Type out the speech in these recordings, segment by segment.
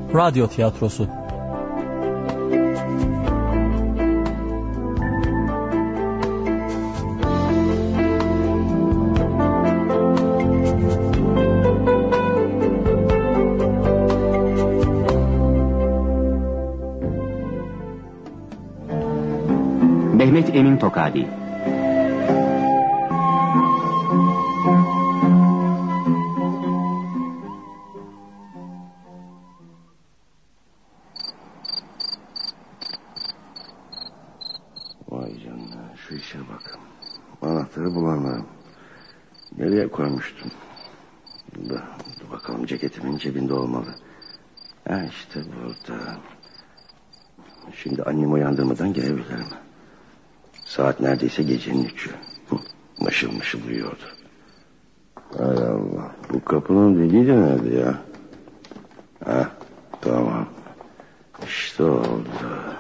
radyo tiyatrosu. Mehmet Emin Tokadi. Vay canına, şu işe bak. Anahtarı bulamıyorum. Nereye koymuştum? Dur bakalım, ceketimin cebinde olmalı. Ha işte burada. Şimdi annemi uyandırmadan gelebilirim. Saat neredeyse gecenin 3'ü. Mışıl mışıl uyuyordu. Hay Allah, bu kapının deliği de nerede ya? Ha, tamam. İşte oldu.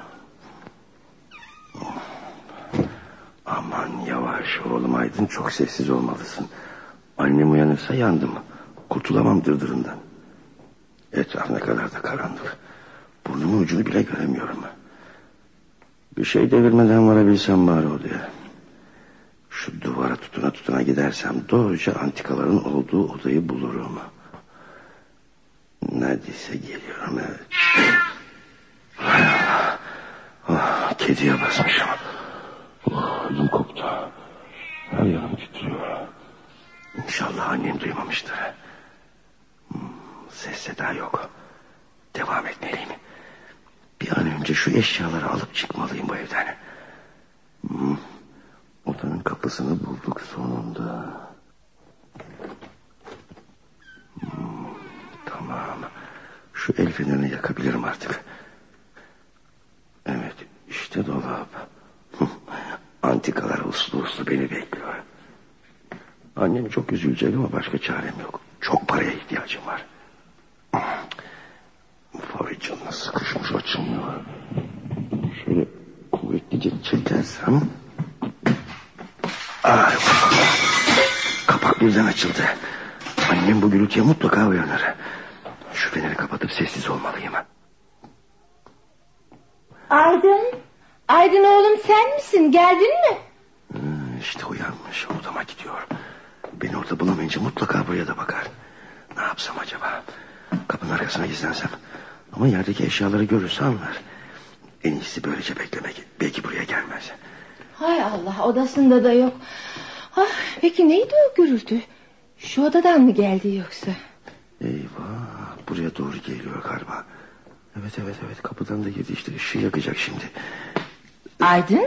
Aman yavaş oğlum Aydın, çok sessiz olmalısın. Annem uyanırsa yandım. Kurtulamam dırdırından. Etraf ne kadar da karanlık. Burnumun ucunu bile göremiyorum. Bir şey devirmeden varabilsem bari odaya. Şu duvara tutuna tutuna gidersem doğruca antikaların olduğu odayı bulurum. Neredeyse geliyorum, evet. Hay Allah. Oh, kediye basmışım. Oh, ödüm koptu. Her yanım titriyor. İnşallah annem duymamıştır. Ses seda yok. Devam etmeliyim. Bir an önce şu eşyaları alıp çıkmalıyım bu evden. Odanın kapısını bulduk sonunda. Tamam. Şu el fenerini yakabilirim artık. Evet, işte dolap. Antikalar uslu uslu beni bekliyor. Annem çok üzülecek ama başka çarem yok. Çok paraya ihtiyacım var. Vay canına, sıkışmış, açılmıyor. Şöyle kuvvetlice çekersem. Ay, kapak birden açıldı. Annem bu gürültüye mutlaka uyanır. Şu feneri kapatıp sessiz olmalıyım. Aydın. Aydın oğlum, sen misin? Geldin mi? İşte uyanmış, odama gidiyor. Beni orada bulamayınca mutlaka buraya da bakar. Ne yapsam acaba? Kapının arkasına gizlensem. Ama yerdeki eşyaları görürse anlar. En iyisi böylece beklemek. Belki buraya gelmez. Hay Allah, odasında da yok. Peki neydi o gürültü? Şu odadan mı geldi yoksa? Eyvah, buraya doğru geliyor galiba. Evet, kapıdan da girdi işte, ışığı yakacak şimdi. Aydın?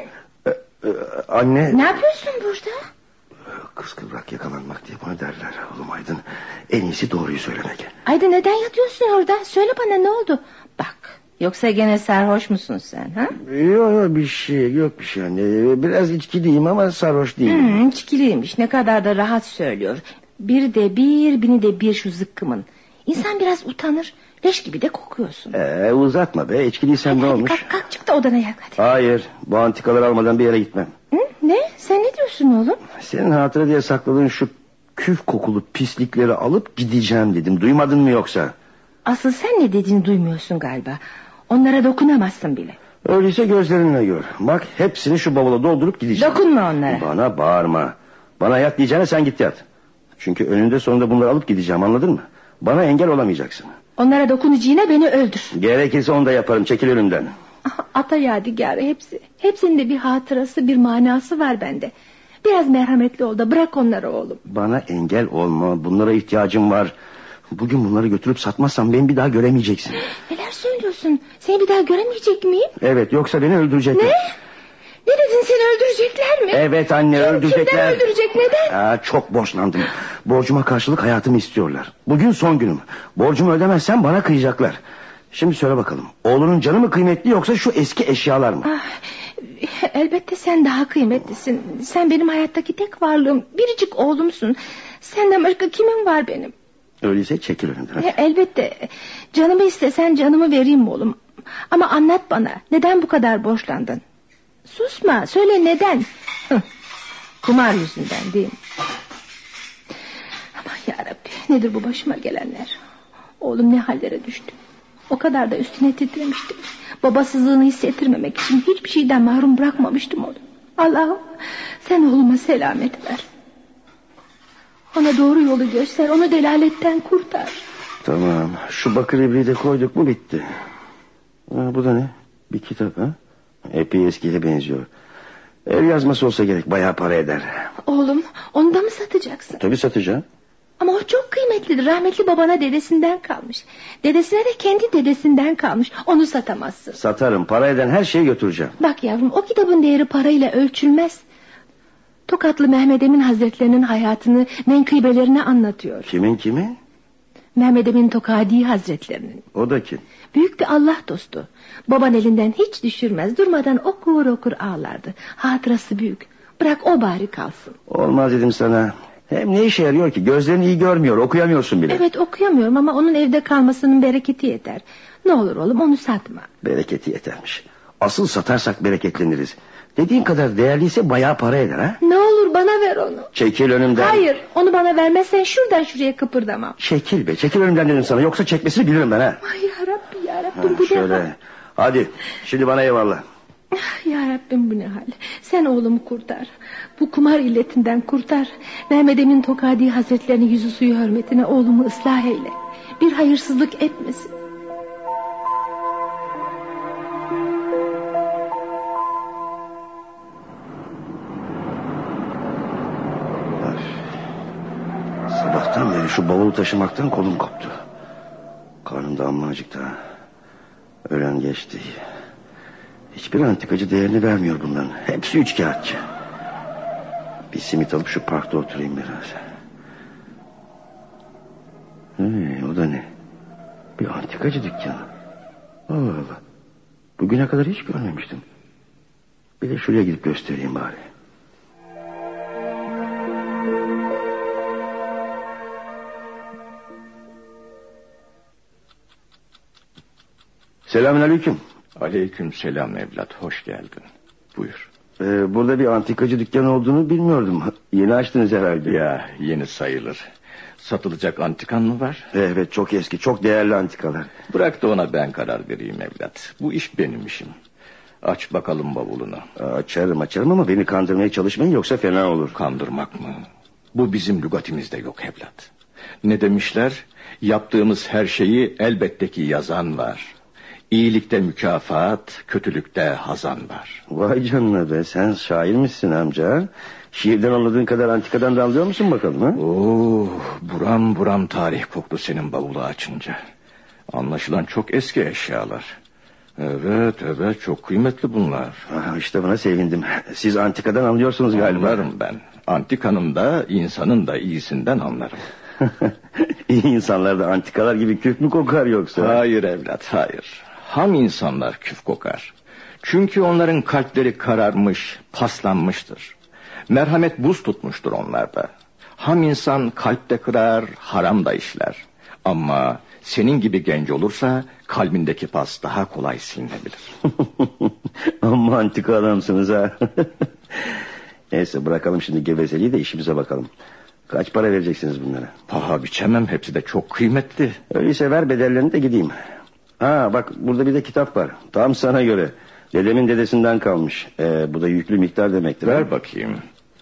Anne. Ne yapıyorsun burada? Kıskıvrak yakalanmak diye bana derler oğlum Aydın. En iyisi doğruyu söylemek. Aydın, neden yatıyorsun orada? Söyle bana, ne oldu? Bak, yoksa gene sarhoş musun sen, ha? Yok bir şey anne. Biraz içkiliyim ama sarhoş değilim. İçkiliymiş, ne kadar da rahat söylüyor. Bir de bir, bini de bir şu zıkkımın. İnsan biraz utanır. Leş gibi de kokuyorsun. Uzatma be, içkiliysen ne olmuş? Kalk çık da odana yak hadi. Hayır, bu antikaları almadan bir yere gitmem. Ne? Sen ne diyorsun oğlum? Senin hatıra diye sakladığın şu küf kokulu pislikleri alıp gideceğim dedim. Duymadın mı yoksa? Asıl sen ne dediğini duymuyorsun galiba. Onlara dokunamazsın bile. Öyleyse gözlerinle gör. Bak, hepsini şu bavula doldurup gideceğim. Dokunma onlara. Bana bağırma. Bana yat diyeceğine sen git yat. Çünkü önünde sonunda bunları alıp gideceğim, anladın mı? Bana engel olamayacaksın. Onlara dokunacağına beni öldür. Gerekirse onu da yaparım, çekil önümden. Ata yadigarı hepsi. Hepsinin de bir hatırası, bir manası var bende. Biraz merhametli ol da bırak onları oğlum. Bana engel olma, bunlara ihtiyacım var. Bugün bunları götürüp satmazsam beni bir daha göremeyeceksin. Neler söylüyorsun? Seni bir daha göremeyecek miyim? Evet, yoksa beni öldürecekler. Ne? Ne dedin, seni öldürecekler mi? Evet anne, öldürecekler. Kimden öldürecek, neden? Çok borçlandım. Borcuma karşılık hayatımı istiyorlar. Bugün son günüm. Borcumu ödemezsem bana kıyacaklar. Şimdi söyle bakalım, oğlunun canı mı kıymetli yoksa şu eski eşyalar mı? Elbette sen daha kıymetlisin. Sen benim hayattaki tek varlığım, biricik oğlumsun. Senden başka kimim var benim? Öyleyse çekil önümden. Elbette. Canımı istesen canımı vereyim oğlum. Ama anlat bana, neden bu kadar borçlandın? Susma, söyle neden? Kumar yüzünden değil mi? Aman yarabbi, nedir bu başıma gelenler? Oğlum ne hallere düştü. O kadar da üstüne titremiştim. Babasızlığını hissettirmemek için hiçbir şeyden mahrum bırakmamıştım onu. Allah'ım sen oğluma selamet ver. Ona doğru yolu göster, onu delaletten kurtar. Tamam, şu bakır ibriği de koyduk mu bitti. Bu da ne? Bir kitap ha? Epey eskiye benziyor. El yazması olsa gerek, bayağı para eder. Oğlum, onu da mı satacaksın? Tabii satacağım. Ama o çok kıymetlidir. Rahmetli babana dedesinden kalmış. Dedesine de kendi dedesinden kalmış. Onu satamazsın. Satarım, para eden her şeyi götüreceğim. Bak yavrum, o kitabın değeri parayla ölçülmez. Tokatlı Mehmed Emin Hazretlerinin hayatını, menkıbelerini anlatıyor. Kimin kimi? Mehmed Emin Tokadi Hazretlerinin. O da kim? Büyük bir Allah dostu. Baban elinden hiç düşürmez. Durmadan okur okur ağlardı. Hatırası büyük. Bırak o bari kalsın. Olmaz dedim sana. Hem ne işe yarıyor ki? Gözlerin iyi görmüyor, okuyamıyorsun bile. Evet, okuyamıyorum ama onun evde kalmasının bereketi yeter. Ne olur oğlum, onu satma. Bereketi yetermiş. Asıl satarsak bereketleniriz. Dediğin kadar değerliyse bayağı para eder ha? Ne olur bana ver onu. Çekil önümden. Hayır, onu bana vermezsen şuradan şuraya kıpırdamam. Çekil be, çekil önümden dedim sana. Yoksa çekmesini bilirim ben ha. Ay yarabbi yarabbim, bu şöyle. ne hal? Hadi şimdi bana eyvallah. Yarabbim, bu ne hal? Sen oğlumu kurtar. Bu kumar illetinden kurtar. Mehmed Emin Tokadi Hazretlerinin yüzü suyu hürmetine oğlumu ıslah eyle. Bir hayırsızlık etmesin. Sabahtan beri şu bavulu taşımaktan kolum koptu. Karnım da amma acıktı ha. Öğlen geçti. Hiçbir antikacı değerini vermiyor bunların. Hepsi üçkağıtçı. Bir simit alıp şu parkta oturayım biraz. O da ne? Bir antikacı dükkanı. Allah Allah. Bugüne kadar hiç görmemiştim. Bir de şuraya gidip göstereyim bari. Selamünaleyküm. Aleykümselam evlat, hoş geldin. Buyur. Burada bir antikacı dükkanı olduğunu bilmiyordum. Yeni açtınız herhalde. Ya yeni sayılır. Satılacak antikan mı var? Evet, çok eski, çok değerli antikalar. Bırak da ona ben karar vereyim evlat. Bu iş benim işim. Aç bakalım bavulunu. Açarım ama beni kandırmaya çalışmayın, yoksa fena olur. Kandırmak mı? Bu bizim lügatimizde yok evlat. Ne demişler? Yaptığımız her şeyi elbette ki yazan var. İyilikte mükafat, kötülükte hazan var. Vay canına be, sen şair misin amca? Şiirden anladığın kadar antikadan da anlıyor musun bakalım ha? Buram buram tarih koktu senin bavulu açınca. Anlaşılan çok eski eşyalar. Evet, çok kıymetli bunlar. İşte buna sevindim. Siz antikadan anlıyorsunuz galiba. Anlarım ben. Antikanın da insanın da iyisinden anlarım. İyi insanlar da antikalar gibi küf mü kokar yoksa? Hayır evlat, hayır. Ham insanlar küf kokar. Çünkü onların kalpleri kararmış, paslanmıştır. Merhamet buz tutmuştur onlarda. Ham insan kalpte kırar, haram da işler. Ama senin gibi genç olursa kalbindeki pas daha kolay silinebilir. Amma antika adamsınız ha. Neyse, bırakalım şimdi gevezeliği de işimize bakalım. Kaç para vereceksiniz bunlara? Paha biçemem, hepsi de çok kıymetli. Öyleyse ver bedellerini de gideyim. Bak, burada bir de kitap var. Tam sana göre. Dedemin dedesinden kalmış. Bu da yüklü miktar demektir. Ver bakayım.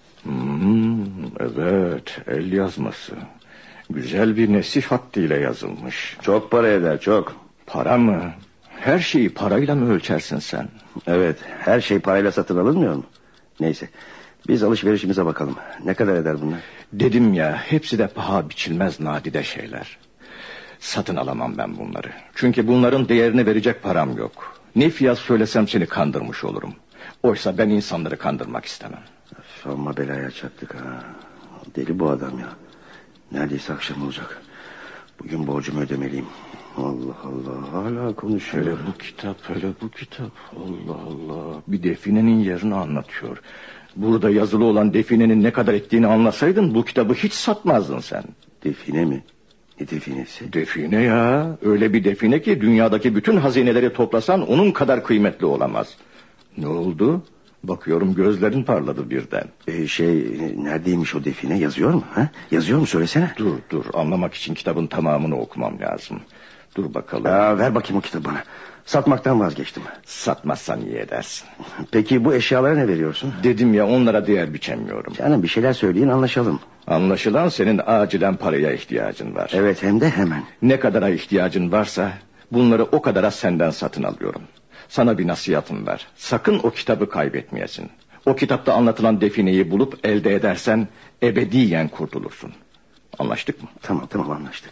Evet, el yazması. Güzel bir nesih hattıyla yazılmış. Çok para eder, çok. Para mı? Her şeyi parayla mı ölçersin sen? Evet, her şey parayla satın alınmıyor mu? Neyse, biz alışverişimize bakalım. Ne kadar eder bunlar? Dedim ya, hepsi de paha biçilmez nadide şeyler. Satın alamam ben bunları. Çünkü bunların değerini verecek param yok. Ne fiyat söylesem seni kandırmış olurum. Oysa ben insanları kandırmak istemem. Amma belaya çattık ha. Deli bu adam ya. Neredeyse akşam olacak. Bugün borcumu ödemeliyim. Allah Allah, hala konuşuyor. Hele bu kitap. Allah Allah. Bir definenin yerini anlatıyor. Burada yazılı olan definenin ne kadar ettiğini anlasaydın bu kitabı hiç satmazdın sen. Define mi? Ne definesi? Define ya. Öyle bir define ki dünyadaki bütün hazineleri toplasan onun kadar kıymetli olamaz. Ne oldu? Bakıyorum gözlerin parladı birden. Neredeymiş o define? Yazıyor mu? Ha? Yazıyor mu, söylesene. Dur, anlamak için kitabın tamamını okumam lazım. Dur bakalım. Ver bakayım o kitabı bana. Satmaktan vazgeçtim. Satmazsan iyi edersin. Peki bu eşyalara ne veriyorsun? Dedim ya, onlara değer biçemiyorum. Canım bir şeyler söyleyin, anlaşalım. Anlaşılan senin acilen paraya ihtiyacın var. Evet, hem de hemen. Ne kadara ihtiyacın varsa bunları o kadara senden satın alıyorum. Sana bir nasihatım var. Sakın o kitabı kaybetmeyesin. O kitapta anlatılan defineyi bulup elde edersen ebediyen kurtulursun. Anlaştık mı? Tamam anlaştık.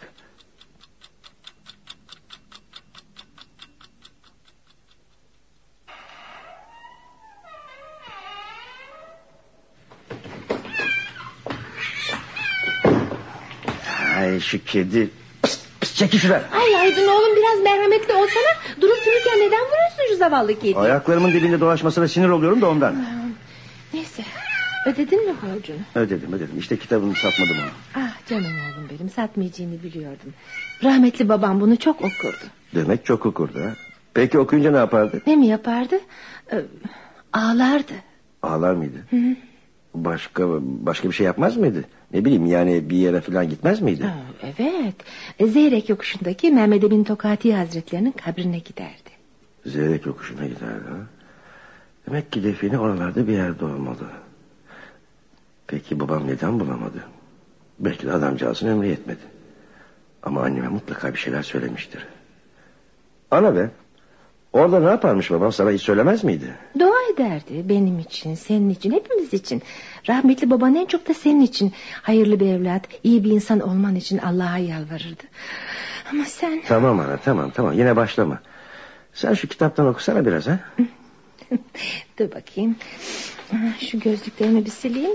Ay şu kedi. Pis, çekil şuradan. Ay Aydın oğlum, biraz merhametli olsana. Durup dururken neden vuruyorsun şu zavallı kediyi? Ayaklarımın dibinde dolaşmasına sinir oluyorum da ondan. Neyse, ödedin mi borcunu? Ödedim. İşte kitabını satmadım onu. Ah canım oğlum benim, satmayacağını biliyordum. Rahmetli babam bunu çok okurdu. Demek çok okurdu ha. Peki okuyunca ne yapardı? Ne mi yapardı? Ağlardı. Ağlar mıydı? Hı. Başka bir şey yapmaz mıydı? Ne bileyim, yani bir yere falan gitmez miydi? Evet. Zeyrek yokuşundaki Mehmet Emin Tokati Hazretlerinin kabrine giderdi. Zeyrek yokuşuna giderdi ha. Demek ki define oralarda bir yerde olmalı. Peki babam neden bulamadı? Belki de adamcağızın ömrü yetmedi. Ama anneme mutlaka bir şeyler söylemiştir. Ana be, orada ne yaparmış babam, sana hiç söylemez miydi? Dua ederdi benim için, senin için, hepimiz için. Rahmetli baban en çok da senin için. Hayırlı bir evlat, iyi bir insan olman için Allah'a yalvarırdı. Ama sen... Tamam ana, tamam, yine başlama. Sen şu kitaptan okusana biraz ha. Dur bakayım. Şu gözlüklerimi bir sileyim.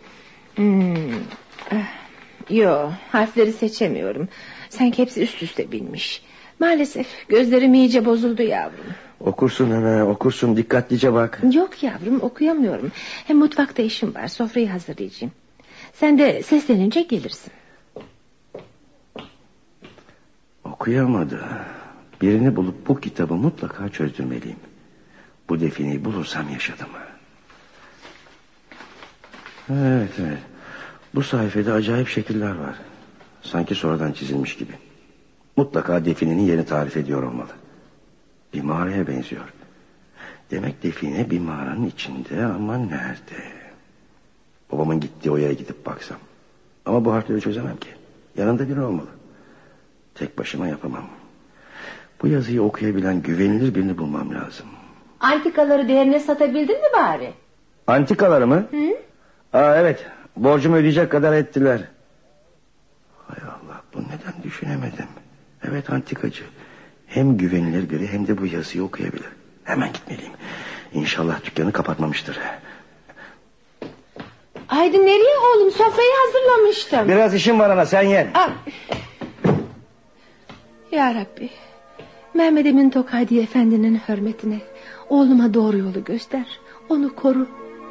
Yo, harfleri seçemiyorum. Sanki hepsi üst üste binmiş. Maalesef gözlerim iyice bozuldu yavrum. Okursun ana, okursun, dikkatlice bak. Yok yavrum, okuyamıyorum. Hem mutfakta işim var, sofrayı hazırlayacağım. Sen de seslenince gelirsin. Okuyamadı. Birini bulup bu kitabı mutlaka çözdürmeliyim. Bu defineyi bulursam yaşadım. Evet. Bu sayfada acayip şekiller var. Sanki sonradan çizilmiş gibi. Mutlaka definenin yerini tarif ediyor olmalı. Bir mağaraya benziyor. Demek define bir mağaranın içinde, ama nerede? Babamın gittiği o yere gidip baksam. Ama bu harfleri çözemem ki. Yanında biri olmalı. Tek başıma yapamam. Bu yazıyı okuyabilen güvenilir birini bulmam lazım. Antikaları değerine satabildin mi bari? Antikaları mı? Hı? Evet. Borcumu ödeyecek kadar ettiler. Hay Allah, bu neden düşünemedim? Evet, antikacı. Hem güvenilir biri, hem de bu yazıyı okuyabilir. Hemen gitmeliyim. İnşallah dükkanı kapatmamıştır. Aydın nereye oğlum? Sofrayı hazırlamıştım. Biraz işim var ana, sen ye. Ya Rabbi, Mehmet Emin Tokadi Efendi'nin hürmetine oğluma doğru yolu göster. Onu koru.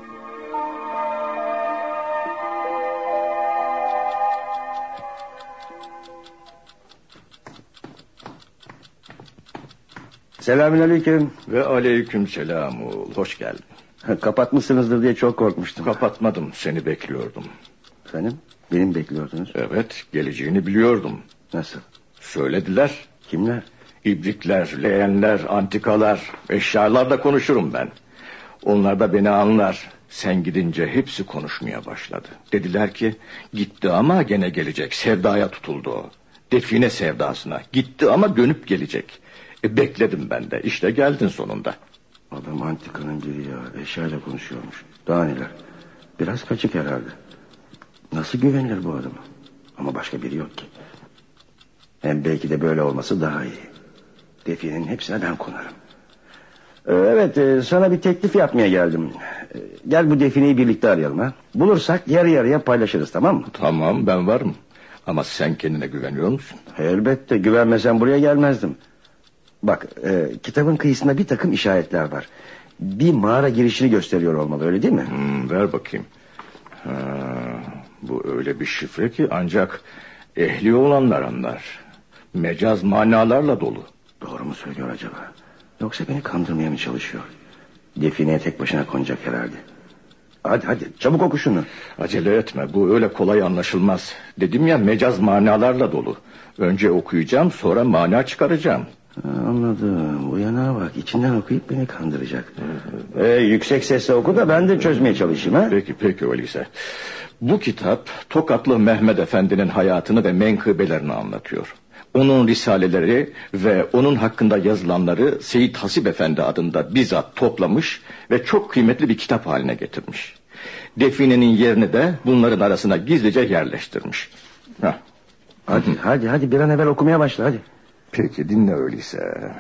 Selamünaleyküm. Ve aleykümselam oğul, hoş geldin. Kapatmışsınızdır diye çok korkmuştum. Kapatmadım, seni bekliyordum. Efendim, beni mi bekliyordunuz? Evet, geleceğini biliyordum. Nasıl? Söylediler. Kimler? İbrikler, leğenler, antikalar, eşyalarla konuşurum ben. Onlar da beni anlar. Sen gidince hepsi konuşmaya başladı. Dediler ki gitti ama gene gelecek. Sevdaya tutuldu o. Define sevdasına. Gitti ama dönüp gelecek. Bekledim ben de. İşte geldin sonunda. Adam antikanın biri ya. Eşyayla konuşuyormuş. Daha neler. Biraz kaçık herhalde. Nasıl güvenilir bu adama? Ama başka biri yok ki. Hem belki de böyle olması daha iyi. Definenin hepsine ben konarım. Evet, sana bir teklif yapmaya geldim. Gel bu defineyi birlikte arayalım ha. Bulursak yarı yarıya paylaşırız, tamam mı? Tamam, ben varım. Ama sen kendine güveniyor musun? Elbette, güvenmesem buraya gelmezdim. Bak, kitabın kıyısında bir takım işaretler var. Bir mağara girişini gösteriyor olmalı, öyle değil mi? Ver bakayım. Bu öyle bir şifre ki ancak ehli olanlar anlar. Mecaz manalarla dolu. Doğru mu söylüyor acaba? Yoksa beni kandırmaya mı çalışıyor? Defineye tek başına konacak herhalde. Hadi çabuk oku şunu. Acele etme, bu öyle kolay anlaşılmaz. Dedim ya, mecaz manalarla dolu. Önce okuyacağım, sonra mana çıkaracağım. Anladım. Uyana bak, içinden okuyup beni kandıracak. Yüksek sesle oku da ben de çözmeye çalışayım. Ha? Peki öyleyse. Bu kitap Tokatlı Mehmet Efendi'nin hayatını ve menkıbelerini anlatıyor. Onun risaleleri ve onun hakkında yazılanları Seyyid Hasip Efendi adında bizzat toplamış ve çok kıymetli bir kitap haline getirmiş. Definenin yerini de bunların arasına gizlice yerleştirmiş. Hadi bir an evvel okumaya başla hadi. Peki dinle öyleyse.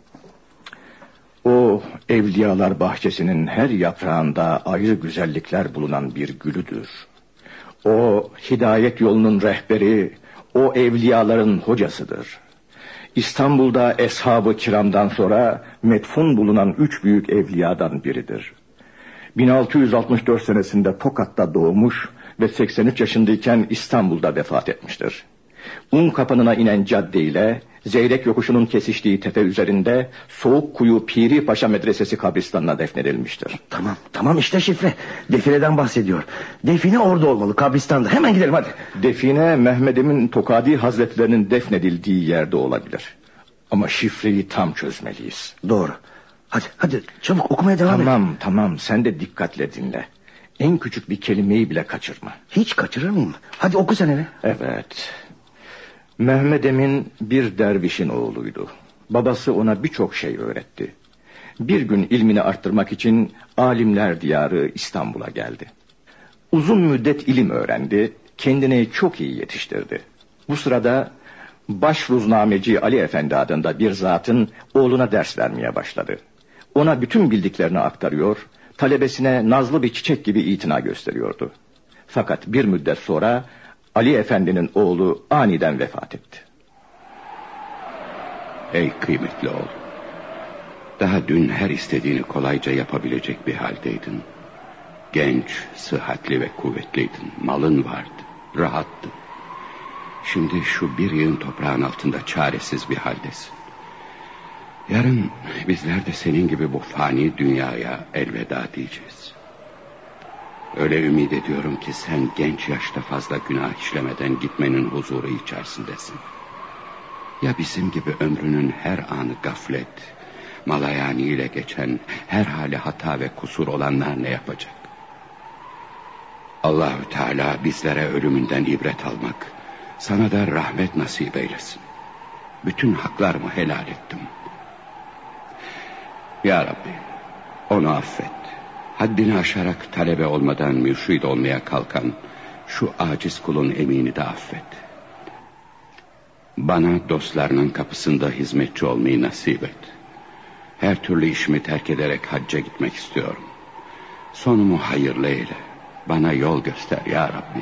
O evliyalar bahçesinin her yaprağında ayrı güzellikler bulunan bir gülüdür. O hidayet yolunun rehberi, o evliyaların hocasıdır. İstanbul'da Eshab-ı Kiram'dan sonra metfun bulunan 3 büyük evliyadan biridir. 1664 senesinde Tokat'ta doğmuş ve 83 yaşındayken İstanbul'da vefat etmiştir. Unkapanı'na inen cadde ile Zeyrek yokuşunun kesiştiği tepe üzerinde Soğukkuyu Piri Paşa Medresesi kabristanına defnedilmiştir. Tamam işte şifre. Defineden bahsediyor. Define orada olmalı, kabristanda. Hemen gidelim hadi. Define Mehmed Emin Tokadi Hazretlerinin defnedildiği yerde olabilir. Ama şifreyi tam çözmeliyiz. Doğru. Hadi çabuk okumaya devam et. Tamam sen de dikkatle dinle. En küçük bir kelimeyi bile kaçırma. Hiç kaçırır mıyım? Hadi oku sen hele. Evet. Mehmed Emin bir dervişin oğluydu. Babası ona birçok şey öğretti. Bir gün ilmini arttırmak için alimler diyarı İstanbul'a geldi. Uzun müddet ilim öğrendi, kendini çok iyi yetiştirdi. Bu sırada Başruznameci Ali Efendi adında bir zatın oğluna ders vermeye başladı. Ona bütün bildiklerini aktarıyor, talebesine nazlı bir çiçek gibi itina gösteriyordu. Fakat bir müddet sonra Ali Efendi'nin oğlu aniden vefat etti. Ey kıymetli oğul, daha dün her istediğini kolayca yapabilecek bir haldeydin. Genç, sıhhatli ve kuvvetliydin. Malın vardı, rahattın. Şimdi şu bir yığın toprağın altında çaresiz bir haldesin. Yarın bizler de senin gibi bu fani dünyaya elveda diyeceğiz. Öyle ümit ediyorum ki sen genç yaşta fazla günah işlemeden gitmenin huzuru içerisindesin. Ya bizim gibi ömrünün her anı gaflet, malayani ile geçen, her hali hata ve kusur olanlar ne yapacak? Allahü Teala bizlere ölümünden ibret almak, sana da rahmet nasip eylesin. Bütün haklarımı helal ettim. Ya Rabbi, onu affet. Haddini aşarak talebe olmadan mürşid olmaya kalkan şu aciz kulun Emin'i de affet. Bana dostlarının kapısında hizmetçi olmayı nasip et. Her türlü işimi terk ederek hacca gitmek istiyorum. Sonumu hayırlı eyle. Bana yol göster ya Rabbi.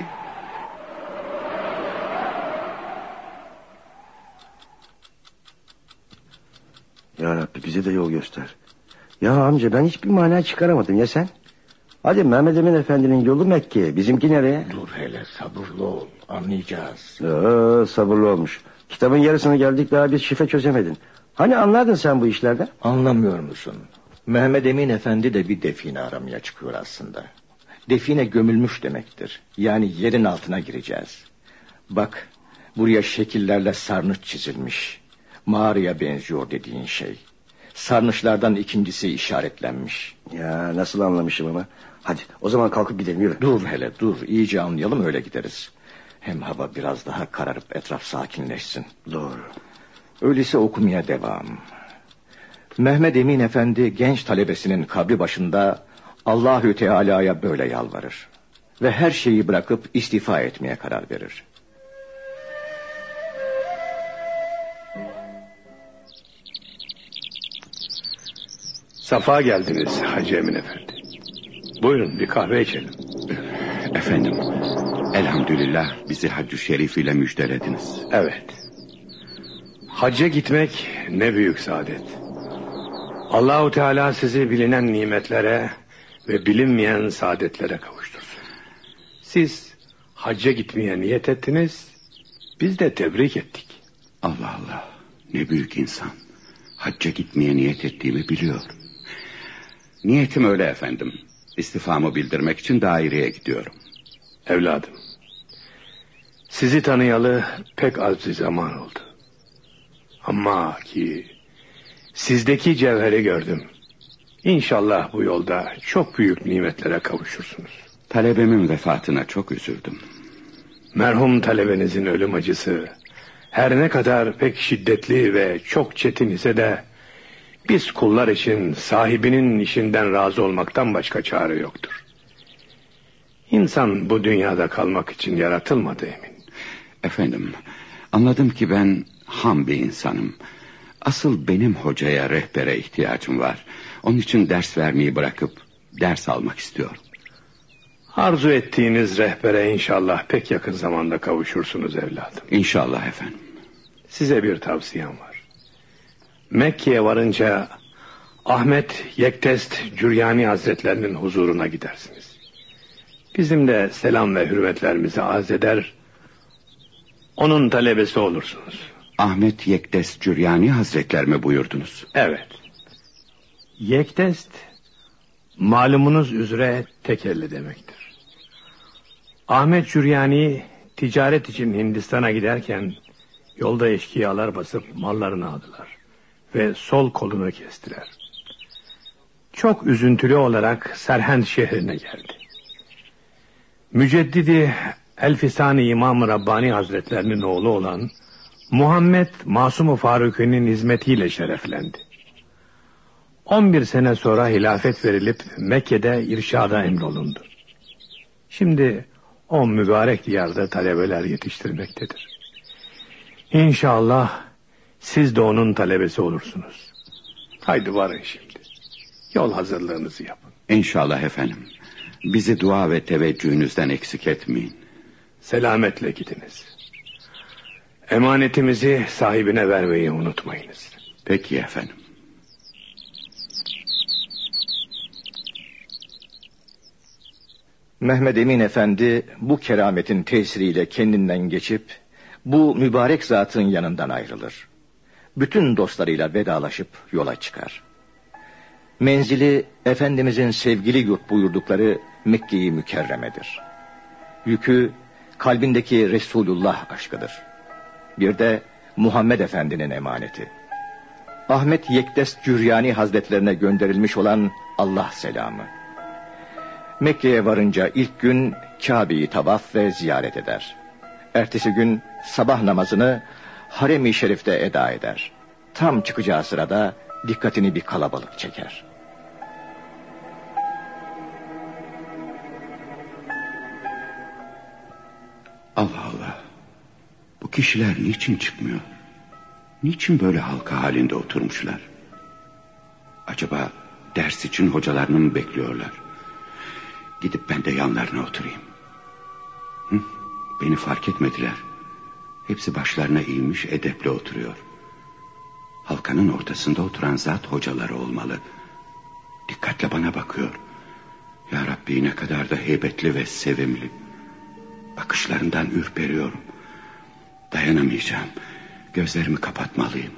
Ya Rabbi bize de yol göster. Ya amca ben hiçbir mana çıkaramadım, ya sen? Hadi Mehmet Emin Efendi'nin yolu Mekke'ye, bizimki nereye? Dur hele, sabırlı ol, anlayacağız. Sabırlı olmuş. Kitabın yarısına geldik, daha bir şifre çözemedin. Hani anlardın sen bu işlerden? Anlamıyor musun? Mehmet Emin Efendi de bir define aramaya çıkıyor aslında. Define gömülmüş demektir. Yani yerin altına gireceğiz. Bak, buraya şekillerle sarnıç çizilmiş. Mağaraya benziyor dediğin şey. Sarnıçlardan ikincisi işaretlenmiş. Ya nasıl anlamışım ama. Hadi o zaman kalkıp gidelim, yürü. Dur hele dur, iyice anlayalım öyle gideriz. Hem hava biraz daha kararıp etraf sakinleşsin. Doğru. Öyleyse okumaya devam. Mehmet Emin Efendi genç talebesinin kabri başında Allahü Teala'ya böyle yalvarır. Ve her şeyi bırakıp istifa etmeye karar verir. Safa geldiniz Hacı Emin Efendi. Buyurun bir kahve içelim. Efendim, elhamdülillah bizi Hac-ı Şerif ile müjdelediniz. Evet. Hacca gitmek ne büyük saadet. Allahu Teala sizi bilinen nimetlere ve bilinmeyen saadetlere kavuştursun. Siz hacca gitmeye niyet ettiniz, biz de tebrik ettik. Allah Allah, ne büyük insan. Hacca gitmeye niyet ettiğimi biliyor. Niyetim öyle efendim. İstifamı bildirmek için daireye gidiyorum. Evladım, sizi tanıyalı pek az bir zaman oldu. Ama ki sizdeki cevheri gördüm. İnşallah bu yolda çok büyük nimetlere kavuşursunuz. Talebemin vefatına çok üzüldüm. Merhum talebenizin ölüm acısı her ne kadar pek şiddetli ve çok çetin ise de biz kullar için sahibinin işinden razı olmaktan başka çare yoktur. İnsan bu dünyada kalmak için yaratılmadı Emin. Efendim, anladım ki ben ham bir insanım. Asıl benim hocaya, rehbere ihtiyacım var. Onun için ders vermeyi bırakıp ders almak istiyorum. Arzu ettiğiniz rehbere inşallah pek yakın zamanda kavuşursunuz evladım. İnşallah efendim. Size bir tavsiyem var. Mekke'ye varınca Ahmet Yektest Cüryani Hazretlerinin huzuruna gidersiniz. Bizim de selam ve hürmetlerimizi arz eder, onun talebesi olursunuz. Ahmet Yektest Cüryani Hazretler mi buyurdunuz? Evet. Yektest, malumunuz üzere tekelli demektir. Ahmet Cüryani ticaret için Hindistan'a giderken yolda eşkıyalar basıp mallarını aldılar ve sol kolunu kestiler. Çok üzüntülü olarak Serhend şehrine geldi. Müceddidi Elfisani İmam-ı Rabbani Hazretlerinin oğlu olan Muhammed Masum-u Faruki'nin hizmetiyle şereflendi. 11 sene sonra hilafet verilip Mekke'de irşada emrolundu. Şimdi o mübarek diyarda talebeler yetiştirmektedir. İnşallah siz de onun talebesi olursunuz. Haydi varın şimdi. Yol hazırlığınızı yapın. İnşallah efendim. Bizi dua ve teveccühünüzden eksik etmeyin. Selametle gidiniz. Emanetimizi sahibine vermeyi unutmayınız. Peki efendim. Mehmed Emin Efendi bu kerametin tesiriyle kendinden geçip bu mübarek zatın yanından ayrılır. Bütün dostlarıyla vedalaşıp yola çıkar. Menzili Efendimizin sevgili yurt buyurdukları Mekke-i Mükerreme'dir. Yükü kalbindeki Resulullah aşkıdır. Bir de Muhammed Efendi'nin emaneti. Ahmet Yektest Cüryani Hazretlerine gönderilmiş olan Allah selamı. Mekke'ye varınca ilk gün Kabe'yi tavaf ve ziyaret eder. Ertesi gün sabah namazını Harem-i Şerif'te eda eder. Tam çıkacağı sırada dikkatini bir kalabalık çeker. Allah Allah. Bu kişiler niçin çıkmıyor? Niçin böyle halka halinde oturmuşlar? Acaba ders için hocalarını mı bekliyorlar? Gidip ben de yanlarına oturayım. Beni fark etmediler. Hepsi başlarına eğilmiş edeple oturuyor. Halkanın ortasında oturan zat hocaları olmalı. Dikkatle bana bakıyor. Ya Rabbi, ne kadar da heybetli ve sevimli. Bakışlarından ürperiyorum. Dayanamayacağım. Gözlerimi kapatmalıyım.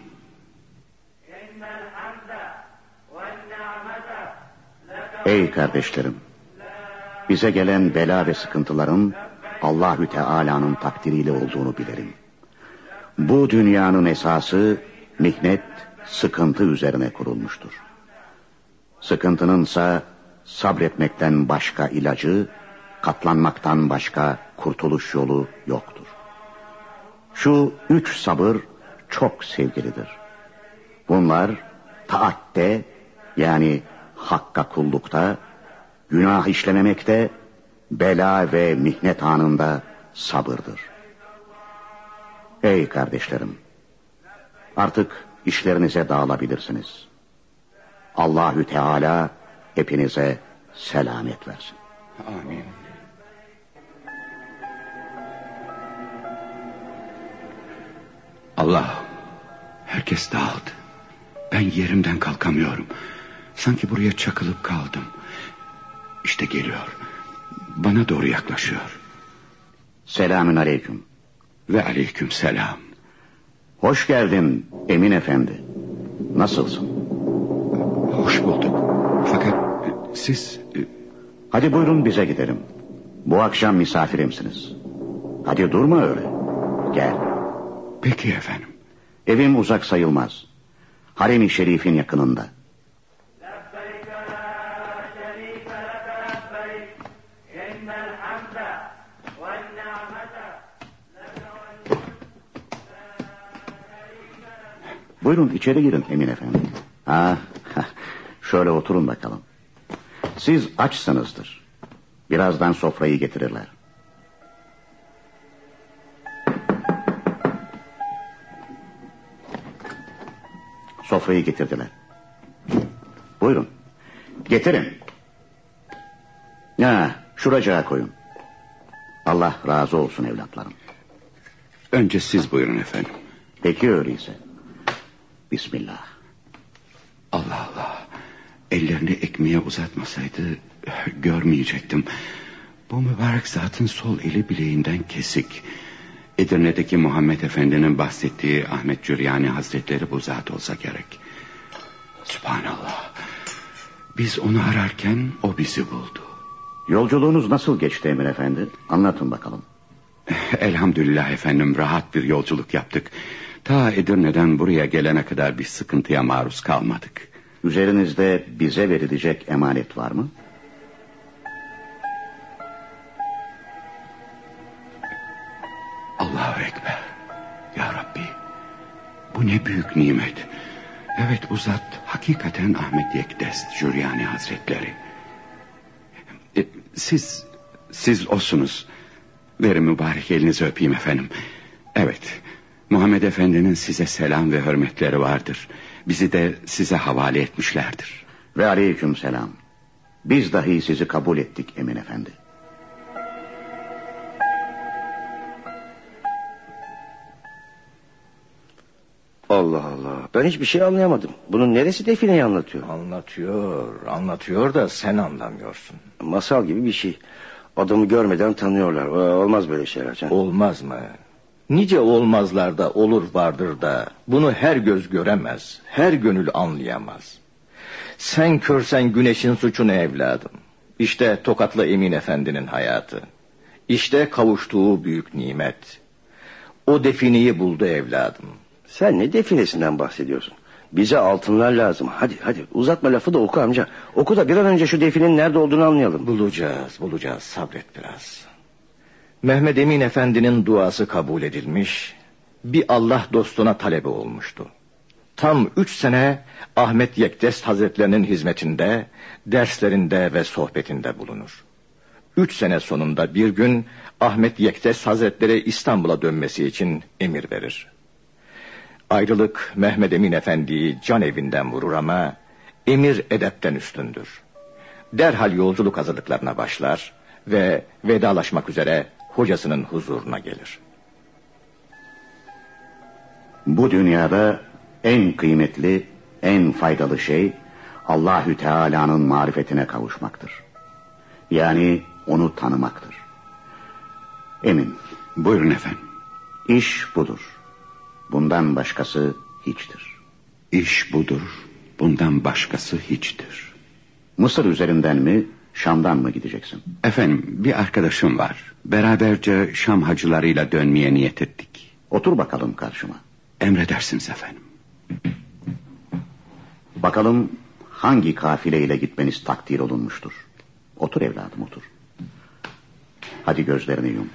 Ey kardeşlerim! Bize gelen bela ve sıkıntıların Allahü Teala'nın takdiriyle olduğunu bilelim. Bu dünyanın esası mihnet, sıkıntı üzerine kurulmuştur. Sıkıntınınsa sabretmekten başka ilacı, katlanmaktan başka kurtuluş yolu yoktur. Şu 3 sabır çok sevgilidir. Bunlar taatte, yani hakka kullukta, günah işlememekte, bela ve mihnet anında sabırdır. Ey kardeşlerim! Artık işlerinize dağılabilirsiniz. Allahü Teala hepinize selamet versin. Amin. Allah, herkes dağıldı. Ben yerimden kalkamıyorum. Sanki buraya çakılıp kaldım. İşte geliyor. Bana doğru yaklaşıyor. Selamün aleyküm. Ve aleyküm selam. Hoş geldin Emin Efendi. Nasılsın? Hoş bulduk. Fakat siz... Hadi buyurun bize gidelim. Bu akşam misafirimsiniz. Hadi durma öyle. Gel. Peki efendim. Evim uzak sayılmaz. Harem-i Şerif'in yakınında. Buyurun içeri girin Emin Efendi. Şöyle oturun bakalım. Siz açsınızdır. Birazdan sofrayı getirirler. Sofrayı getirdiler. Buyurun. Getirin. Şuracağa koyun. Allah razı olsun evlatlarım. Önce siz buyurun efendim. Peki öyleyse. Bismillah. Allah Allah. Ellerini ekmeğe uzatmasaydı görmeyecektim. Bu mübarek zatın sol eli bileğinden kesik. Edirne'deki Muhammed Efendi'nin bahsettiği Ahmet Cüryani Hazretleri bu zat olsa gerek. Sübhanallah. Biz onu ararken o bizi buldu. Yolculuğunuz nasıl geçti Emir Efendi? Anlatın bakalım. Elhamdülillah efendim, rahat bir yolculuk yaptık. Ta Edirne'den buraya gelene kadar bir sıkıntıya maruz kalmadık. Üzerinizde bize verilecek emanet var mı? Allahu Ekber. Ya Rabbi, bu ne büyük nimet. Evet, bu zat hakikaten Ahmet Yekdest Cüryani Hazretleri. Siz olsunuz. Verin mübarek elinizi öpeyim efendim. Evet, Muhammed Efendi'nin size selam ve hürmetleri vardır. Bizi de size havale etmişlerdir. Ve aleyküm selam. Biz dahi sizi kabul ettik Emin Efendi. Allah Allah, ben hiçbir şey anlayamadım. Bunun neresi defineyi anlatıyor? Anlatıyor da sen anlamıyorsun. Masal gibi bir şey. Adamı görmeden tanıyorlar. Olmaz böyle şeyler canım. Olmaz mı? Nice olmazlar da olur vardır da bunu her göz göremez, her gönül anlayamaz. Sen körsen güneşin suçu ne evladım? İşte Tokatlı Emin Efendi'nin hayatı. İşte kavuştuğu büyük nimet. O defineyi buldu evladım. Sen ne definesinden bahsediyorsun? Bize altınlar lazım. Hadi uzatma lafı da oku amca. Oku da bir an önce şu definenin nerede olduğunu anlayalım. Bulacağız, sabret biraz. Mehmet Emin Efendi'nin duası kabul edilmiş, bir Allah dostuna talebe olmuştu. Tam 3 sene Ahmet Yekdest Hazretlerinin hizmetinde, derslerinde ve sohbetinde bulunur. 3 sene sonunda bir gün Ahmet Yekdest Hazretleri İstanbul'a dönmesi için emir verir. Ayrılık Mehmet Emin Efendi'yi can evinden vurur ama emir edepten üstündür. Derhal yolculuk hazırlıklarına başlar ve vedalaşmak üzere hocasının huzuruna gelir. Bu dünyada en kıymetli, en faydalı şey Allahü Teala'nın marifetine kavuşmaktır. Yani onu tanımaktır. Emin. Buyurun efendim. İş budur. Bundan başkası hiçtir. İş budur. Bundan başkası hiçtir. Mısır üzerinden mi, Şam'dan mı gideceksin? Efendim, bir arkadaşım var. Beraberce Şam hacılarıyla dönmeye niyet ettik. Otur bakalım karşıma. Emredersiniz efendim. Bakalım hangi kafileyle gitmeniz takdir olunmuştur. Otur evladım, otur. Hadi gözlerini yum.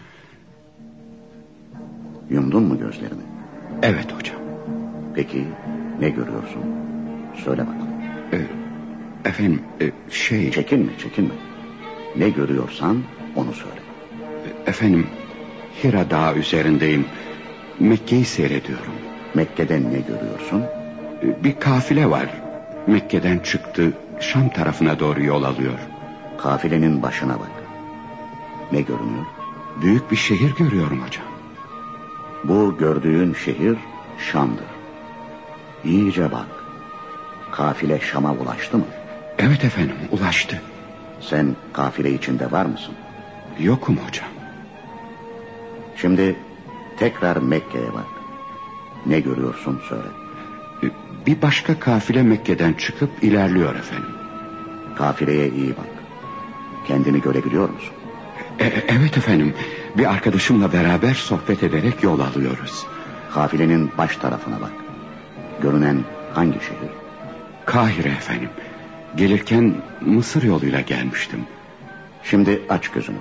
Yumdun mu gözlerini? Evet hocam. Peki ne görüyorsun? Söyle bakalım. Efendim Çekinme. Ne görüyorsan onu söyle. Efendim, Hira Dağı üzerindeyim. Mekke'yi seyrediyorum. Mekke'de ne görüyorsun? Bir kafile var. Mekke'den çıktı, Şam tarafına doğru yol alıyor. Kafilenin başına bak. Ne görünüyor? Büyük bir şehir görüyorum hocam. Bu gördüğün şehir Şam'dır. İyice bak. Kafile Şam'a ulaştı mı? Evet efendim, ulaştı. Sen kafile içinde var mısın? Yokum hocam. Şimdi tekrar Mekke'ye bak. Ne görüyorsun söyle. Bir başka kafile Mekke'den çıkıp ilerliyor efendim. Kafileye iyi bak. Kendini görebiliyor musun? Evet efendim. Bir arkadaşımla beraber sohbet ederek yol alıyoruz. Kafilenin baş tarafına bak. Görünen hangi şehir? Kahire efendim. Gelirken Mısır yoluyla gelmiştim. Şimdi aç gözünü.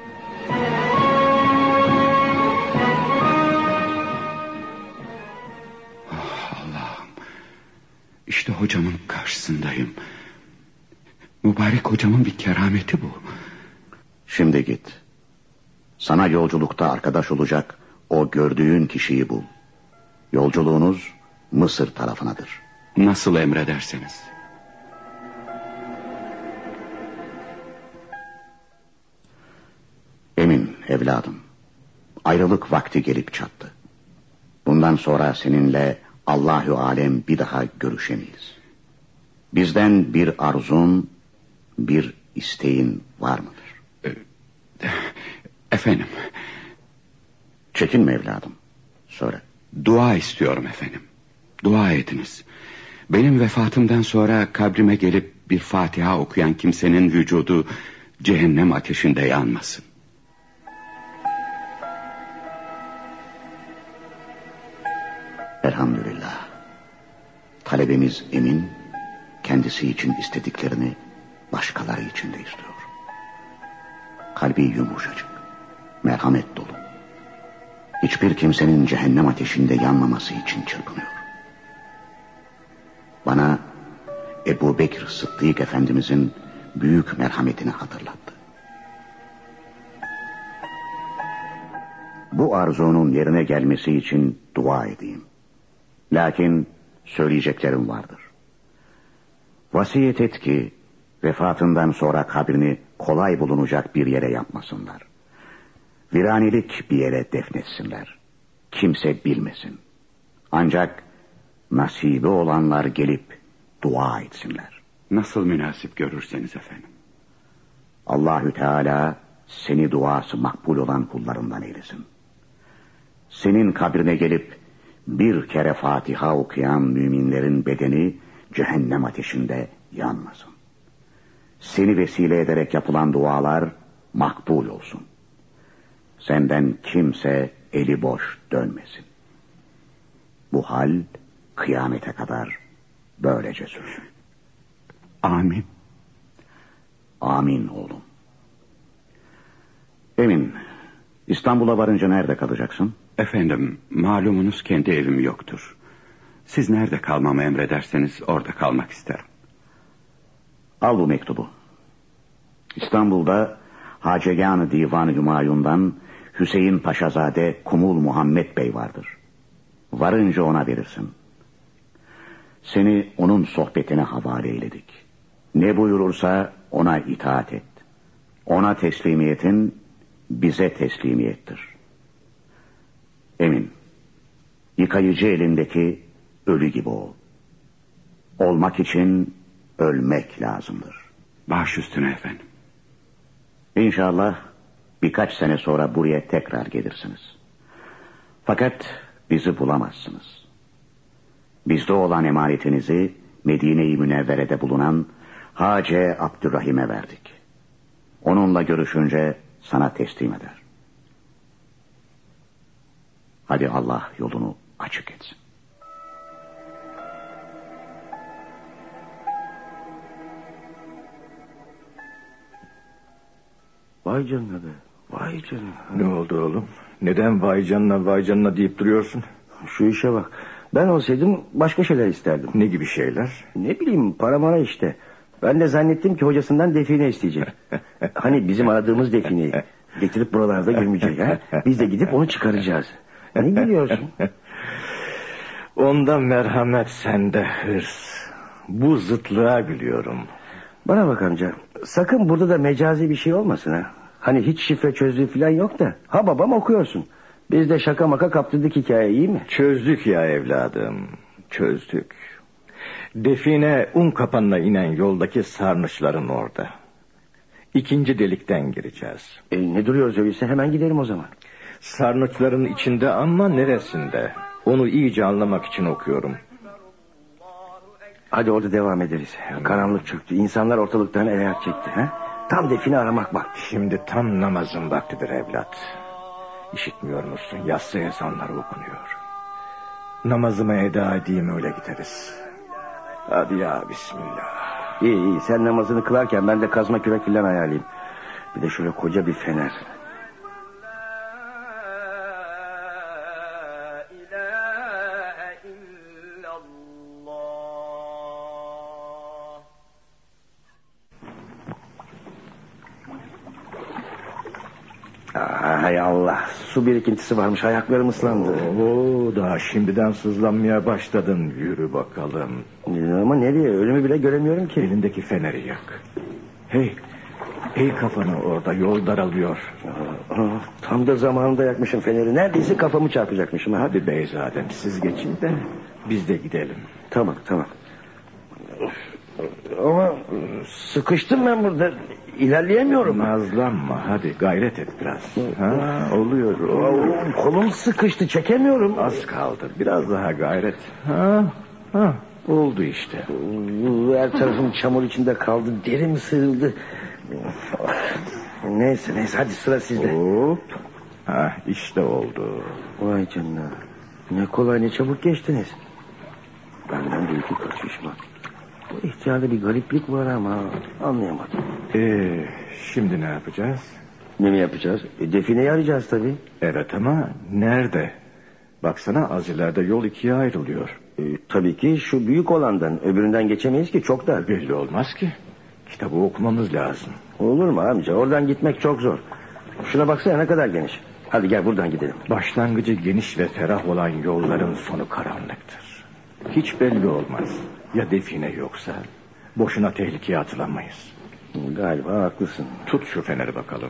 Allah'ım. İşte hocamın karşısındayım. Mübarek hocamın bir kerameti bu. Şimdi git. Sana yolculukta arkadaş olacak o gördüğün kişiyi bul. Yolculuğunuz Mısır tarafınadır. Nasıl emrederseniz. Emin evladım. Ayrılık vakti gelip çattı. Bundan sonra seninle Allahü alem bir daha görüşemeyiz. Bizden bir arzun, bir isteğin var mıdır? Efendim. Çekinme evladım. Söyle. Dua istiyorum efendim. Dua ediniz. Benim vefatımdan sonra kabrime gelip bir Fatiha okuyan kimsenin vücudu cehennem ateşinde yanmasın. Elhamdülillah. Talebemiz Emin, kendisi için istediklerini başkaları için de istiyor. Kalbi yumuşacık, merhamet dolu. Hiçbir kimsenin cehennem ateşinde yanmaması için çırpınıyor. Bana Ebu Bekir Sıddık Efendimizin büyük merhametini hatırlattı. Bu arzunun yerine gelmesi için dua edeyim. Lakin söyleyeceklerim vardır. Vasiyet et ki vefatından sonra kabrini kolay bulunacak bir yere yapmasınlar. Viranilik bir yere defnetsinler. Kimse bilmesin. Ancak nasibi olanlar gelip dua etsinler. Nasıl münasip görürseniz efendim. Allahü Teala seni duası makbul olan kullarından eylesin. Senin kabrine gelip bir kere Fatiha okuyan müminlerin bedeni cehennem ateşinde yanmasın. Seni vesile ederek yapılan dualar makbul olsun. Senden kimse eli boş dönmesin. Bu hal kıyamete kadar böylece sürsün. Amin. Amin oğlum. Emin, İstanbul'a varınca nerede kalacaksın? Efendim, malumunuz kendi evim yoktur. Siz nerede kalmamı emrederseniz orada kalmak isterim. Al bu mektubu. İstanbul'da Hacegan-ı Divan-ı Hümayun'dan Hüseyin Paşazade Kumul Muhammed Bey vardır. Varınca ona verirsin. Seni onun sohbetine havale eyledik. Ne buyurursa ona itaat et. Ona teslimiyetin bize teslimiyettir. Emin, yıkayıcı elindeki ölü gibi ol. Olmak için ölmek lazımdır. Baş üstüne efendim. İnşallah birkaç sene sonra buraya tekrar gelirsiniz. Fakat bizi bulamazsınız. Bizde olan emanetinizi Medine-i Münevvere'de bulunan Hace Abdurrahim'e verdik. Onunla görüşünce sana teslim eder. Hadi Allah yolunu açık etsin. Vay canına be. Vay canına. Ne oldu oğlum? Neden vay canına deyip duruyorsun? Şu işe bak. Ben olsaydım başka şeyler isterdim. Ne gibi şeyler? Ne bileyim, para mara işte. Ben de zannettim ki hocasından define isteyecek. Hani bizim aradığımız defineyi getirip buralarda gömecek. Ha? Biz de gidip onu çıkaracağız. Ne gülüyorsun? Onda merhamet, sende hırs. Bu zıtlığa gülüyorum. Bana bak amca, sakın burada da mecazi bir şey olmasın ha. Hani hiç şifre çözdüğü falan yok da. Ha babam okuyorsun. Biz de şaka maka kaptırdık hikayeyi, iyi mi? Çözdük ya evladım, çözdük. Define un kapanına inen yoldaki sarnıçların orada. 2. delikten gireceğiz. Ne duruyoruz öyleyse, hemen gidelim o zaman. Sarnıçların içinde ama neresinde? Onu iyice anlamak için okuyorum. Hadi orada devam ederiz. Karanlık çöktü. İnsanlar ortalıktan el ayak çekti. Ha? Tam define aramak vakti. Şimdi tam namazın vaktidir evlat. İşitmiyor musun? Yatsı ezanları okunuyor. Namazımı eda edeyim, öyle gideriz. Hadi ya, bismillah. İyi sen namazını kılarken ben de kazma kürek filan ayarlayayım. Bir de şöyle koca bir fener. Hay Allah, su birikintisi varmış, ayaklarım ıslandı. Daha şimdiden sızlanmaya başladın. Yürü bakalım. Ama nereye? Önümü bile göremiyorum ki. Elindeki feneri yak. Hey kafanı, orada yol daralıyor. Tam da zamanında yakmışım feneri. Neredeyse kafamı çarpacakmışım. Hadi beyzadem, siz geçin de biz de gidelim. Tamam. Ama sıkıştım ben burada. İlerleyemiyorum. Nazlanma, hadi gayret et biraz. Oluyor. Kolum sıkıştı, çekemiyorum. Az kaldı, biraz daha gayret. Oldu işte. Her tarafım çamur içinde kaldı. Derim sığıldı. Neyse hadi sıra sizde. Hop. İşte oldu. Vay canına. Ne kolay, ne çabuk geçtiniz. Benden de iki kaçışma. Bu ihtiyarda bir gariplik var ama anlayamadım. Şimdi ne yapacağız? Ne mi yapacağız? Defineyi arayacağız tabii. Evet ama nerede? Baksana, az ileride yol ikiye ayrılıyor. Tabii ki şu büyük olandan, öbüründen geçemeyiz ki, çok dar. Belli olmaz ki. Kitabı okumamız lazım. Olur mu amca? Oradan gitmek çok zor. Şuna baksana, ne kadar geniş. Hadi gel buradan gidelim. Başlangıcı geniş ve ferah olan yolların sonu karanlıktır. Hiç belli olmaz. Ya define yoksa boşuna tehlikeye atılamayız. Galiba haklısın. Tut şu feneri bakalım.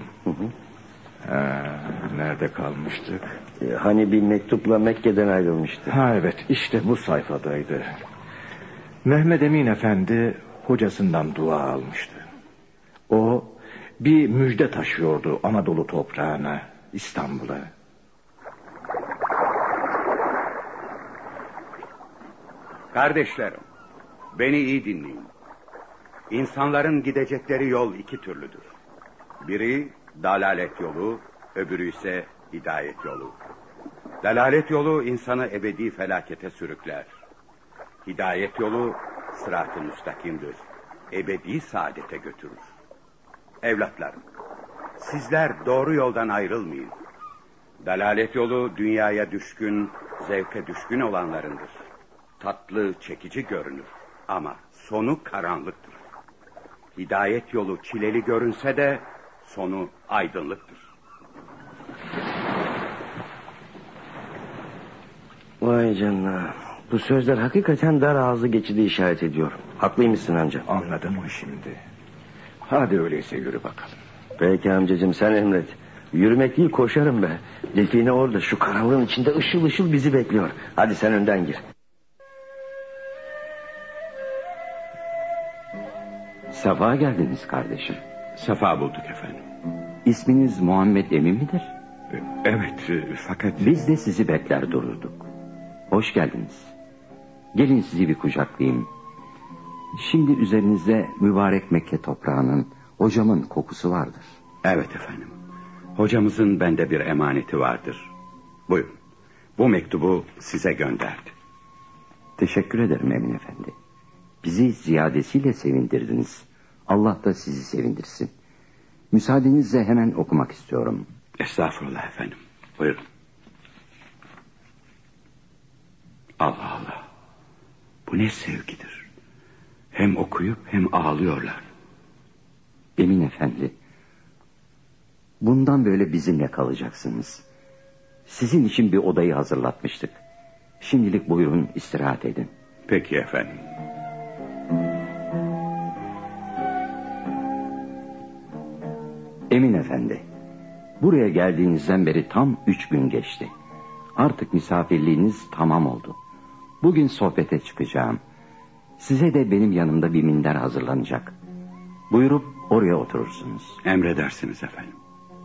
Nerede kalmıştık? Hani bir mektupla Mekke'den ayrılmıştı. Evet, işte bu sayfadaydı. Mehmet Emin Efendi hocasından dua almıştı. O bir müjde taşıyordu Anadolu toprağına, İstanbul'a. Kardeşlerim, beni iyi dinleyin. İnsanların gidecekleri yol iki türlüdür. Biri dalalet yolu, öbürü ise hidayet yolu. Dalalet yolu insanı ebedi felakete sürükler. Hidayet yolu sırat-ı müstakimdir. Ebedi saadete götürür. Evlatlarım, sizler doğru yoldan ayrılmayın. Dalalet yolu dünyaya düşkün, zevke düşkün olanlarındır. Tatlı, çekici görünür ama sonu karanlıktır. Hidayet yolu çileli görünse de sonu aydınlıktır. Vay canına. Bu sözler hakikaten dar ağızlı geçidi işaret ediyor. Haklıymışsın amca. Anladın mı şimdi? Hadi öyleyse yürü bakalım. Peki amcacığım, sen emret. Yürümek değil, koşarım be. Define orada, şu karanlığın içinde ışıl ışıl bizi bekliyor. Hadi sen önden gir. Safa geldiniz kardeşim. Sefa bulduk efendim. İsminiz Muhammed Emin midir? Evet, fakat... Biz de sizi bekler dururduk. Hoş geldiniz. Gelin sizi bir kucaklayayım. Şimdi üzerinizde mübarek Mekke toprağının, hocamın kokusu vardır. Evet efendim. Hocamızın bende bir emaneti vardır. Buyurun. Bu mektubu size gönderdi. Teşekkür ederim Emin Efendi. Bizi ziyadesiyle sevindirdiniz. Allah da sizi sevindirsin. Müsaadenizle hemen okumak istiyorum. Estağfurullah efendim. Buyurun. Allah Allah. Bu ne sevgidir. Hem okuyup hem ağlıyorlar. Emin Efendi, bundan böyle bizimle kalacaksınız. Sizin için bir odayı hazırlatmıştık. Şimdilik buyurun, istirahat edin. Peki efendim. Emin Efendi, buraya geldiğinizden beri tam 3 gün geçti. Artık misafirliğiniz tamam oldu. Bugün sohbete çıkacağım. Size de benim yanımda bir minder hazırlanacak. Buyurup oraya oturursunuz. Emredersiniz efendim.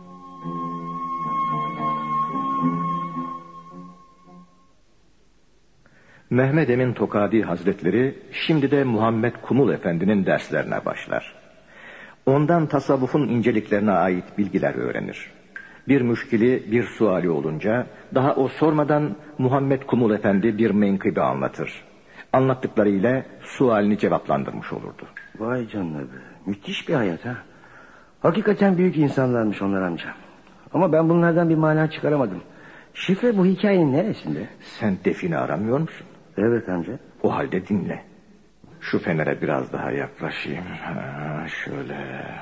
Mehmet Emin Tokadi Hazretleri şimdi de Muhammed Kumul Efendi'nin derslerine başlar. Ondan tasavvufun inceliklerine ait bilgiler öğrenir. Bir müşkili, bir suali olunca daha o sormadan Muhammed Kumul Efendi bir menkıbe anlatır. Anlattıklarıyla sualini cevaplandırmış olurdu. Vay canına be. Müthiş bir hayat ha. Hakikaten büyük insanlarmış onlar amca. Ama ben bunlardan bir mana çıkaramadım. Şifre bu hikayenin neresinde? Sen defini aramıyor musun? Evet amca. O halde dinle. Şu fenere biraz daha yaklaşayım. Şöyle.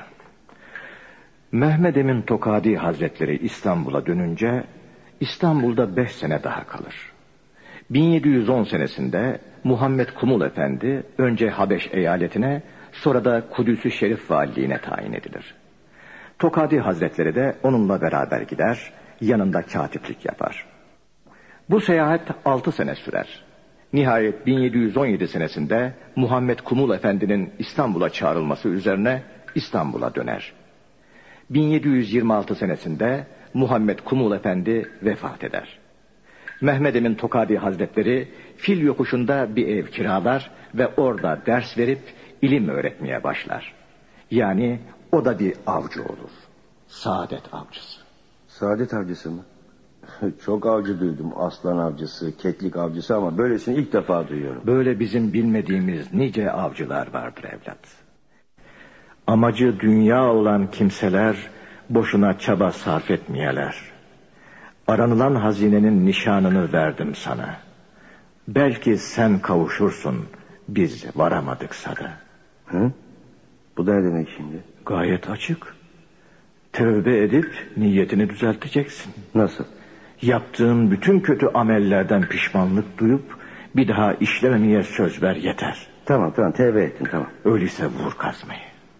Mehmed Emin Tokadi Hazretleri İstanbul'a dönünce İstanbul'da 5 sene daha kalır. 1710 senesinde Muhammed Kumul Efendi önce Habeş eyaletine, sonra da Kudüs-ü Şerif valiliğine tayin edilir. Tokadi Hazretleri de onunla beraber gider, yanında katiplik yapar. Bu seyahat 6 sene sürer. Nihayet 1717 senesinde Muhammed Kumul Efendi'nin İstanbul'a çağrılması üzerine İstanbul'a döner. 1726 senesinde Muhammed Kumul Efendi vefat eder. Mehmed Emin Tokadi Hazretleri Fil Yokuşu'nda bir ev kiralar ve orada ders verip ilim öğretmeye başlar. Yani o da bir avcı olur. Saadet avcısı. Saadet avcısı mı? Çok avcı duydum. Aslan avcısı, keklik avcısı ama böylesini ilk defa duyuyorum. Böyle bizim bilmediğimiz nice avcılar vardır evlat. Amacı dünya olan kimseler boşuna çaba sarf etmeyeler. Aranılan hazinenin nişanını verdim sana. Belki sen kavuşursun, biz varamadıksa da. Hı? Bu da ne demek şimdi? Gayet açık. Tövbe edip niyetini düzelteceksin. Nasıl? Yaptığın bütün kötü amellerden pişmanlık duyup bir daha işlememeye söz ver yeter. Tamam tövbe ettim tamam. Öyleyse vur kazmayı.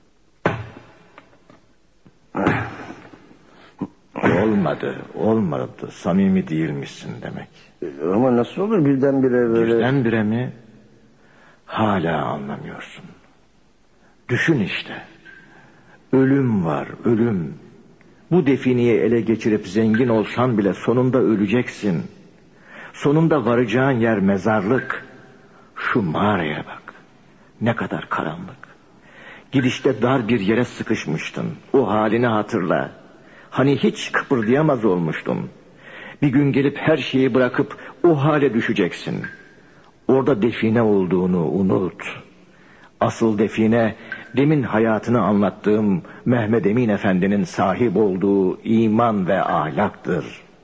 Olmadı. Samimi değilmişsin demek. Ama nasıl olur birdenbire böyle... Birdenbire mi? Hala anlamıyorsun. Düşün işte. Ölüm var, ölüm. Bu defineyi ele geçirip zengin olsan bile sonunda öleceksin. Sonunda varacağın yer mezarlık. Şu mağaraya bak. Ne kadar karanlık. Gidişte dar bir yere sıkışmıştın. O halini hatırla. Hani hiç kıpırdayamaz olmuştun. Bir gün gelip her şeyi bırakıp o hale düşeceksin. Orada define olduğunu unut. Asıl define demin hayatını anlattığım Mehmed Emin Efendi'nin sahip olduğu iman ve ahlaktır.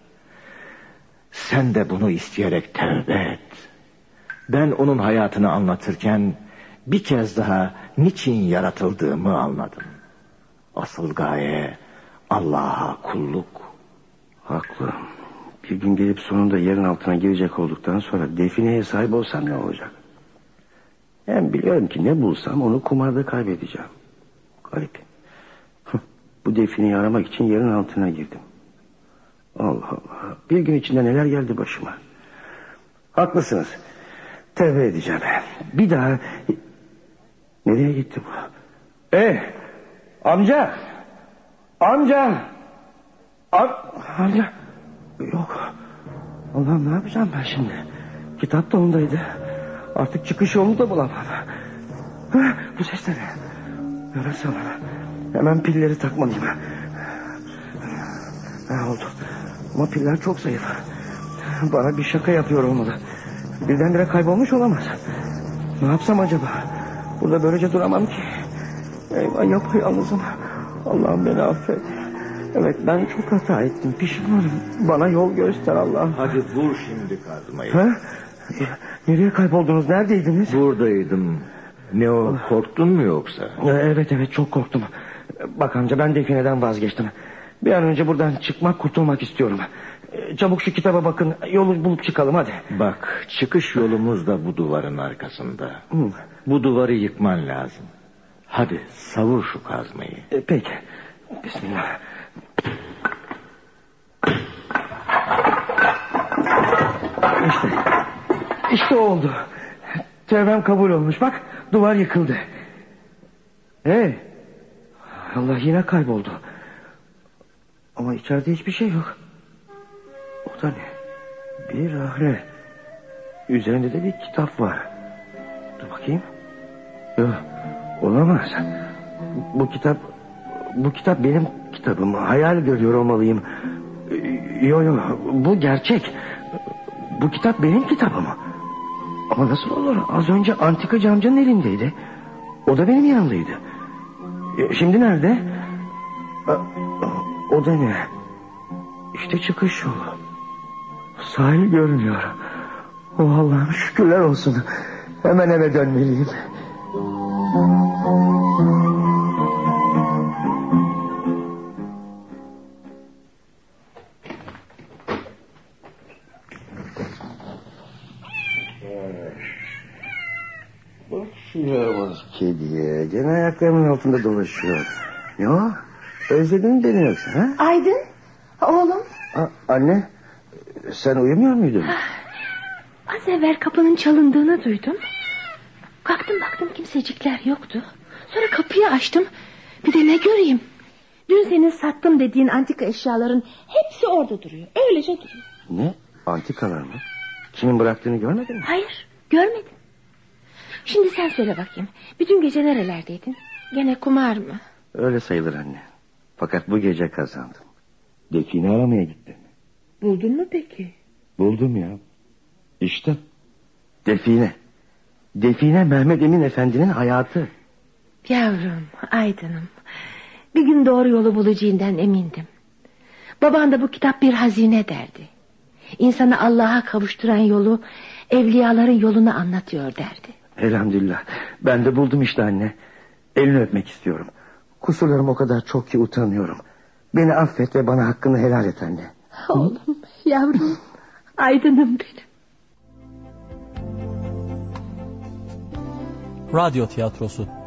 Sen de bunu isteyerek tövbe et. Ben onun hayatını anlatırken bir kez daha niçin yaratıldığımı anladım. Asıl gaye Allah'a kulluk. Haklı. Bir gün gelip sonunda yerin altına girecek olduktan sonra defineye sahip olsam ne olacak? Hem biliyorum ki ne bulsam onu kumarda kaybedeceğim. Garip. Bu defineyi aramak için yerin altına girdim. Allah Allah. Bir gün içinde neler geldi başıma. Haklısınız. Tevbe edeceğim. Bir daha... Nereye gitti bu? Amca! Amca! Amca! Yok. Allah'ım ne yapacağım ben şimdi? Kitap da ondaydı. Artık çıkış yolunu da bulamam. Bu ses ne? Yarasam. Hemen pilleri takmalıyım. Oldu. Ama piller çok zayıf. Bana bir şaka yapıyor olmalı. Birdenbire kaybolmuş olamaz. Ne yapsam acaba? Burada böylece duramam ki. Eyvah yapayalnızım. Allah'ım beni affet. Evet ben çok hata ettim. Pişmanım. Bana yol göster Allah'ım. Hadi vur şimdi kazmayı. Ha? Nereye kayboldunuz? Neredeydiniz? Buradaydım. Ne o, korktun mu yoksa? Evet çok korktum. Bak amca ben defineden vazgeçtim. Bir an önce buradan çıkmak, kurtulmak istiyorum. Çabuk şu kitaba bakın. Yolu bulup çıkalım hadi. Bak çıkış yolumuz da bu duvarın arkasında. Bu duvarı yıkman lazım. Hadi savur şu kazmayı. Peki. Bismillah. İşte oldu. Tevbem kabul olmuş. Bak duvar yıkıldı. Allah yine kayboldu. Ama içeride hiçbir şey yok. O da ne? Bir rahle. Üzerinde de bir kitap var. Dur bakayım. Yok, olamaz. Bu kitap benim kitabım. Hayal görüyor olmalıyım. Yo, bu gerçek. Bu kitap benim kitabım. Ama nasıl olur? Az önce antikacı amcanın elindeydi. O da benim yanımdaydı. Şimdi nerede? O da ne? İşte çıkış yolu. Sahil görünüyor. Oh Allah'ım, şükürler olsun. Hemen eve dönmeliyim. Bak şu yaramaz kediye. Gene ayaklarımın altında dolaşıyor. Ne o? Özledin beni yoksa ha? Aydın, oğlum. Anne, sen uyumuyor muydun? Az evvel kapının çalındığını duydum. Kalktım baktım kimsecikler yoktu. Sonra kapıyı açtım. Bir de ne göreyim? Dün senin sattım dediğin antika eşyaların hepsi orada duruyor. Öylece duruyor. Ne? Antikalar mı? Kimin bıraktığını görmedin mi? Hayır, görmedim. Şimdi sen söyle bakayım. Bütün gece nerelerdeydin? Gene kumar mı? Öyle sayılır anne. Fakat bu gece kazandım. Define aramaya gittim. Buldun mu peki? Buldum ya. İşte Define. Define Mehmet Emin Efendi'nin hayatı. Yavrum, Aydın'ım. Bir gün doğru yolu bulacağından emindim. Baban da bu kitap bir hazine derdi. İnsanı Allah'a kavuşturan yolu, evliyaların yolunu anlatıyor derdi. Elhamdülillah. Ben de buldum işte anne. Elini öpmek istiyorum. Kusurlarım o kadar çok ki utanıyorum. Beni affet ve bana hakkını helal et anne. Oğlum, yavrum, Aydın'ım benim. Radyo tiyatrosu